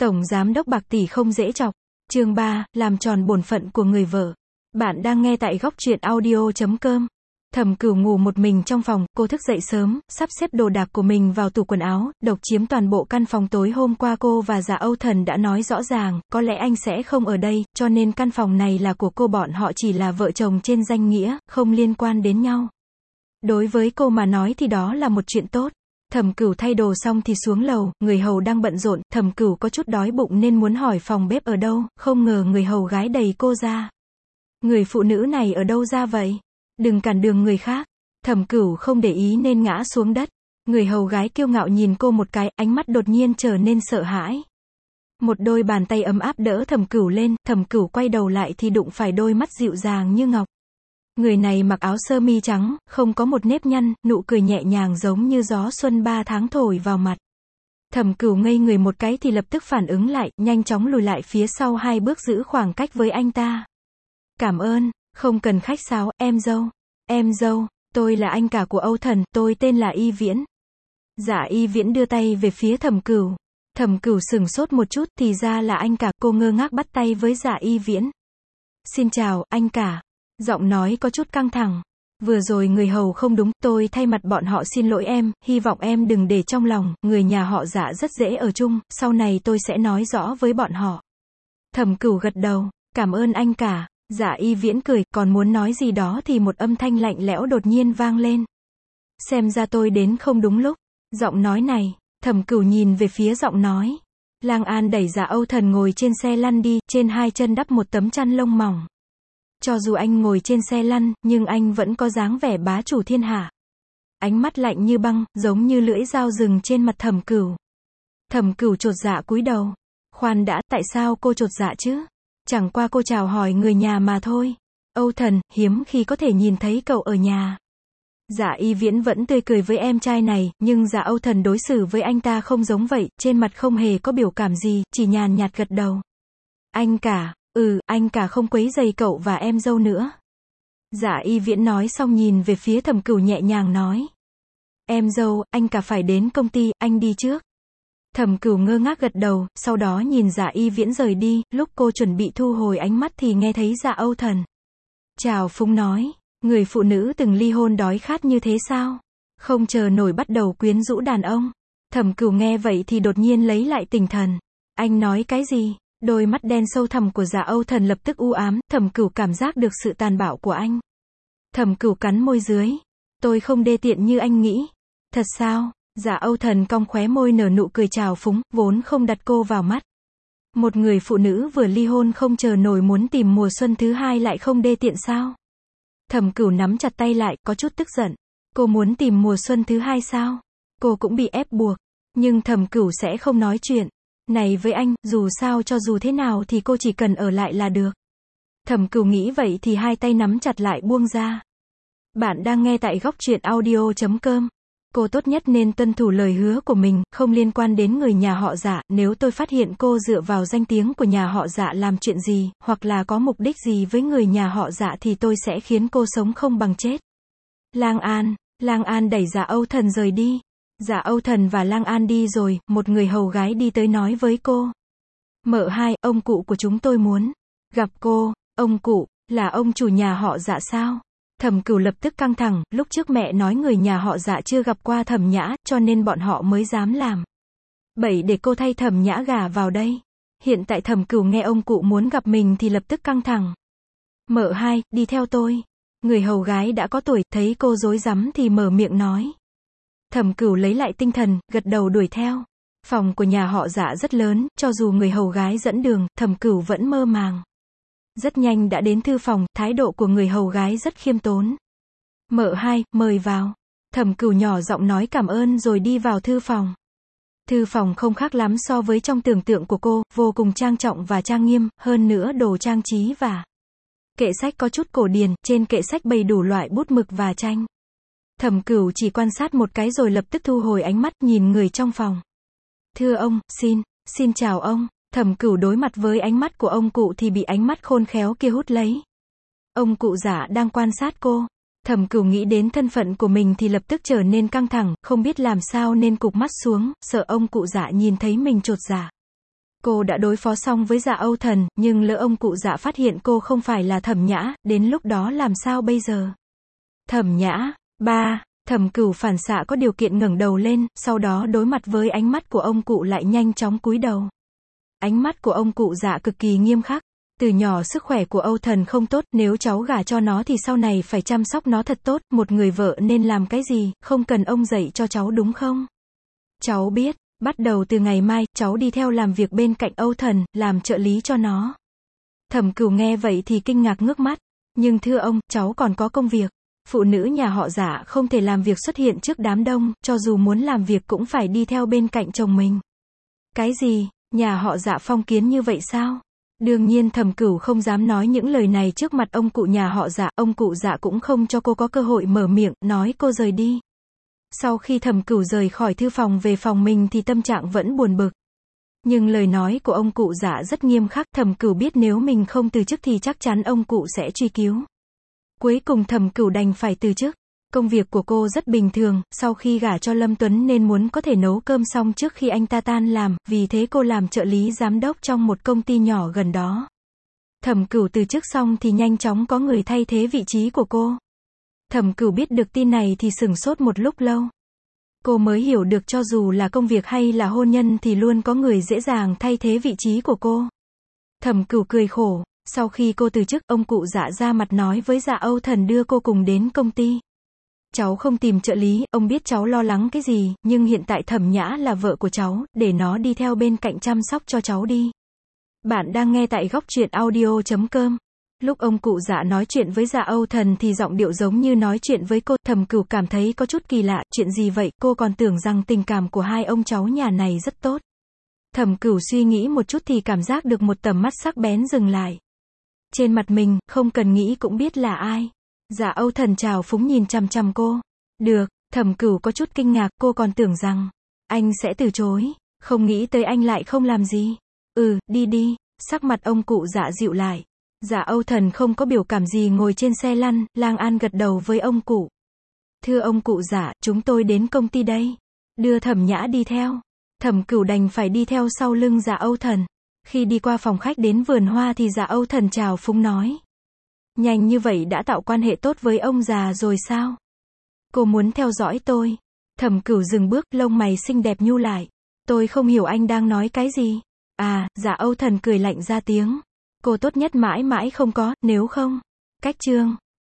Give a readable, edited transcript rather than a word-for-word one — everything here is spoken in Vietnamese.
Tổng giám đốc bạc tỷ không dễ chọc. Chương 3, làm tròn bổn phận của người vợ. Bạn đang nghe tại góc truyện audio.com. Thẩm Cửu ngủ một mình trong phòng, cô thức dậy sớm, sắp xếp đồ đạc của mình vào tủ quần áo, độc chiếm toàn bộ căn phòng. Tối hôm qua cô và Dạ Âu Thần đã nói rõ ràng, có lẽ anh sẽ không ở đây, cho nên căn phòng này là của cô, bọn họ chỉ là vợ chồng trên danh nghĩa, không liên quan đến nhau. Đối với cô mà nói thì đó là một chuyện tốt. Thẩm Cửu thay đồ xong thì xuống lầu, người hầu đang bận rộn, Thẩm Cửu có chút đói bụng nên muốn hỏi phòng bếp ở đâu, không ngờ người hầu gái đẩy cô ra. Người phụ nữ này ở đâu ra vậy? Đừng cản đường người khác. Thẩm Cửu không để ý nên ngã xuống đất. Người hầu gái kiêu ngạo nhìn cô một cái, ánh mắt đột nhiên trở nên sợ hãi. Một đôi bàn tay ấm áp đỡ Thẩm Cửu lên, Thẩm Cửu quay đầu lại thì đụng phải đôi mắt dịu dàng như ngọc. Người này mặc áo sơ mi trắng, không có một nếp nhăn, nụ cười nhẹ nhàng giống như gió xuân 3 tháng thổi vào mặt. Thẩm Cửu ngây người một cái thì lập tức phản ứng lại, nhanh chóng lùi lại phía sau 2 bước giữ khoảng cách với anh ta. Cảm ơn, không cần khách sáo, em dâu. Em dâu, tôi là anh cả của Âu Thần, tôi tên là Y Viễn. Dạ Y Viễn đưa tay về phía Thẩm Cửu. Thẩm Cửu sửng sốt một chút, thì ra là anh cả, cô ngơ ngác bắt tay với Dạ Y Viễn. Xin chào, anh cả. Giọng nói có chút căng thẳng. Vừa rồi người hầu không đúng, tôi thay mặt bọn họ xin lỗi em, hy vọng em đừng để trong lòng, người nhà họ Dạ rất dễ ở chung, sau này tôi sẽ nói rõ với bọn họ. Thẩm Cửu gật đầu, cảm ơn anh cả. Dạ Y Viễn cười, còn muốn nói gì đó thì một âm thanh lạnh lẽo đột nhiên vang lên. Xem ra tôi đến không đúng lúc. Giọng nói này, Thẩm Cửu nhìn về phía giọng nói. Lang An đẩy Dạ Âu Thần ngồi trên xe lăn đi, trên 2 chân đắp một tấm chăn lông mỏng. Cho dù anh ngồi trên xe lăn, nhưng anh vẫn có dáng vẻ bá chủ thiên hạ. Ánh mắt lạnh như băng, giống như lưỡi dao rừng trên mặt Thẩm Cửu. Thẩm Cửu chột dạ cúi đầu. Khoan đã, tại sao cô chột dạ chứ? Chẳng qua cô chào hỏi người nhà mà thôi. Âu Thần, hiếm khi có thể nhìn thấy cậu ở nhà. Dạ Y Viễn vẫn tươi cười với em trai này, nhưng Dạ Âu Thần đối xử với anh ta không giống vậy, trên mặt không hề có biểu cảm gì, chỉ nhàn nhạt gật đầu. Anh cả, anh cả không quấy rầy cậu và em dâu nữa. Dạ Y Viễn nói xong nhìn về phía Thẩm Cửu nhẹ nhàng nói. Em dâu, anh cả phải đến công ty, anh đi trước. Thẩm Cửu ngơ ngác gật đầu, sau đó nhìn Dạ Y Viễn rời đi, lúc cô chuẩn bị thu hồi ánh mắt thì nghe thấy Dạ Âu Thần chào phúng nói, người phụ nữ từng ly hôn đói khát như thế sao? Không chờ nổi bắt đầu quyến rũ đàn ông. Thẩm Cửu nghe vậy thì đột nhiên lấy lại tinh thần. Anh nói cái gì? Đôi mắt đen sâu thẳm của Dạ Âu Thần lập tức u ám, Thẩm Cửu cảm giác được sự tàn bạo của anh. Thẩm Cửu cắn môi dưới. Tôi không đê tiện như anh nghĩ. Thật sao? Dạ Âu Thần cong khóe môi nở nụ cười trào phúng, vốn không đặt cô vào mắt. Một người phụ nữ vừa ly hôn không chờ nổi muốn tìm mùa xuân thứ hai lại không đê tiện sao? Thẩm Cửu nắm chặt tay lại, có chút tức giận. Cô muốn tìm mùa xuân thứ hai sao? Cô cũng bị ép buộc. Nhưng Thẩm Cửu sẽ không nói chuyện này với anh, dù sao cho dù thế nào thì cô chỉ cần ở lại là được. Thẩm Cửu nghĩ vậy thì 2 tay nắm chặt lại buông ra. Bạn đang nghe tại góc truyện audio.com. Cô tốt nhất nên tuân thủ lời hứa của mình, không liên quan đến người nhà họ Dạ, nếu tôi phát hiện cô dựa vào danh tiếng của nhà họ Dạ làm chuyện gì, hoặc là có mục đích gì với người nhà họ Dạ thì tôi sẽ khiến cô sống không bằng chết. Lang An đẩy Dạ Âu Thần rời đi. Dạ Âu Thần và Lang An đi rồi, một người hầu gái đi tới nói với cô. Mợ hai, ông cụ của chúng tôi muốn gặp cô. Ông cụ, là ông chủ nhà họ Dạ sao? Thẩm Cửu lập tức căng thẳng, lúc trước mẹ nói người nhà họ Dạ chưa gặp qua Thẩm Nhã, cho nên bọn họ mới dám làm bậy để cô thay Thẩm Nhã gả vào đây. Hiện tại Thẩm Cửu nghe ông cụ muốn gặp mình thì lập tức căng thẳng. Mợ hai, đi theo tôi. Người hầu gái đã có tuổi, thấy cô rối rắm thì mở miệng nói. Thẩm Cửu lấy lại tinh thần, gật đầu đuổi theo. Phòng của nhà họ Dạ rất lớn, cho dù người hầu gái dẫn đường, Thẩm Cửu vẫn mơ màng. Rất nhanh đã đến thư phòng, thái độ của người hầu gái rất khiêm tốn. Mợ hai, mời vào. Thẩm Cửu nhỏ giọng nói cảm ơn rồi đi vào thư phòng. Thư phòng không khác lắm so với trong tưởng tượng của cô, vô cùng trang trọng và trang nghiêm, hơn nữa đồ trang trí và kệ sách có chút cổ điển, trên kệ sách bày đủ loại bút mực và tranh. Thẩm Cửu chỉ quan sát một cái rồi lập tức thu hồi ánh mắt nhìn người trong phòng. Thưa ông, xin chào ông. Thẩm Cửu đối mặt với ánh mắt của ông cụ thì bị ánh mắt khôn khéo kia hút lấy. Ông cụ Dạ đang quan sát cô. Thẩm Cửu nghĩ đến thân phận của mình thì lập tức trở nên căng thẳng, không biết làm sao nên cụp mắt xuống, sợ ông cụ Dạ nhìn thấy mình chột dạ. Cô đã đối phó xong với Dạ Âu Thần, nhưng lỡ ông cụ Dạ phát hiện cô không phải là Thẩm Nhã, đến lúc đó làm sao bây giờ? Thẩm Nhã, ba, Thẩm Cửu phản xạ có điều kiện ngẩng đầu lên, sau đó đối mặt với ánh mắt của ông cụ lại nhanh chóng cúi đầu. Ánh mắt của ông cụ Dạ cực kỳ nghiêm khắc. Từ nhỏ sức khỏe của Âu Thần không tốt, nếu cháu gả cho nó thì sau này phải chăm sóc nó thật tốt, một người vợ nên làm cái gì, không cần ông dạy cho cháu đúng không? Cháu biết, bắt đầu từ ngày mai, cháu đi theo làm việc bên cạnh Âu Thần, làm trợ lý cho nó. Thẩm Cửu nghe vậy thì kinh ngạc ngước mắt. Nhưng thưa ông, cháu còn có công việc. Phụ nữ nhà họ Dạ không thể làm việc xuất hiện trước đám đông, cho dù muốn làm việc cũng phải đi theo bên cạnh chồng mình. Cái gì, nhà họ Dạ phong kiến như vậy sao? Đương nhiên Thẩm Cửu không dám nói những lời này trước mặt ông cụ nhà họ Dạ, ông cụ Dạ cũng không cho cô có cơ hội mở miệng, nói cô rời đi. Sau khi Thẩm Cửu rời khỏi thư phòng về phòng mình thì tâm trạng vẫn buồn bực. Nhưng lời nói của ông cụ Dạ rất nghiêm khắc, Thẩm Cửu biết nếu mình không từ chức thì chắc chắn ông cụ sẽ truy cứu. Cuối cùng Thẩm Cửu đành phải từ chức. Công việc của cô rất bình thường, sau khi gả cho Lâm Tuấn nên muốn có thể nấu cơm xong trước khi anh ta tan làm, vì thế cô làm trợ lý giám đốc trong một công ty nhỏ gần đó. Thẩm Cửu từ chức xong thì nhanh chóng có người thay thế vị trí của cô. Thẩm Cửu biết được tin này thì sửng sốt một lúc lâu. Cô mới hiểu được cho dù là công việc hay là hôn nhân thì luôn có người dễ dàng thay thế vị trí của cô. Thẩm Cửu cười khổ, sau khi cô từ chức, ông cụ Dạ ra mặt nói với Dạ Âu Thần đưa cô cùng đến công ty. Cháu không tìm trợ lý, ông biết cháu lo lắng cái gì, nhưng hiện tại Thẩm Nhã là vợ của cháu, để nó đi theo bên cạnh chăm sóc cho cháu đi. Bạn đang nghe tại Góc Truyện Audio.com. Lúc ông cụ Dạ nói chuyện với Dạ Âu Thần thì giọng điệu giống như nói chuyện với cô. Thẩm Cửu cảm thấy có chút kỳ lạ, chuyện gì vậy, cô còn tưởng rằng tình cảm của hai ông cháu nhà này rất tốt. Thẩm Cửu suy nghĩ một chút thì cảm giác được một tầm mắt sắc bén dừng lại trên mặt mình, không cần nghĩ cũng biết là ai. Dạ Âu Thần trào phúng nhìn chằm chằm cô. Được, Thẩm Cửu có chút kinh ngạc, cô còn tưởng rằng anh sẽ từ chối, không nghĩ tới anh lại không làm gì. Đi đi, sắc mặt ông cụ Dạ dịu lại. Dạ Âu Thần không có biểu cảm gì ngồi trên xe lăn, Lang An gật đầu với ông cụ. Thưa ông cụ Dạ, chúng tôi đến công ty đây. Đưa Thẩm Nhã đi theo. Thẩm Cửu đành phải đi theo sau lưng Dạ Âu Thần. Khi đi qua phòng khách đến vườn hoa thì Dạ Âu Thần chào phúng nói. Nhanh như vậy đã tạo quan hệ tốt với ông già rồi sao? Cô muốn theo dõi tôi. Thẩm Cửu dừng bước, lông mày xinh đẹp nhu lại. Tôi không hiểu anh đang nói cái gì. Dạ Âu Thần cười lạnh ra tiếng. Cô tốt nhất mãi mãi không có, nếu không. Cách chương.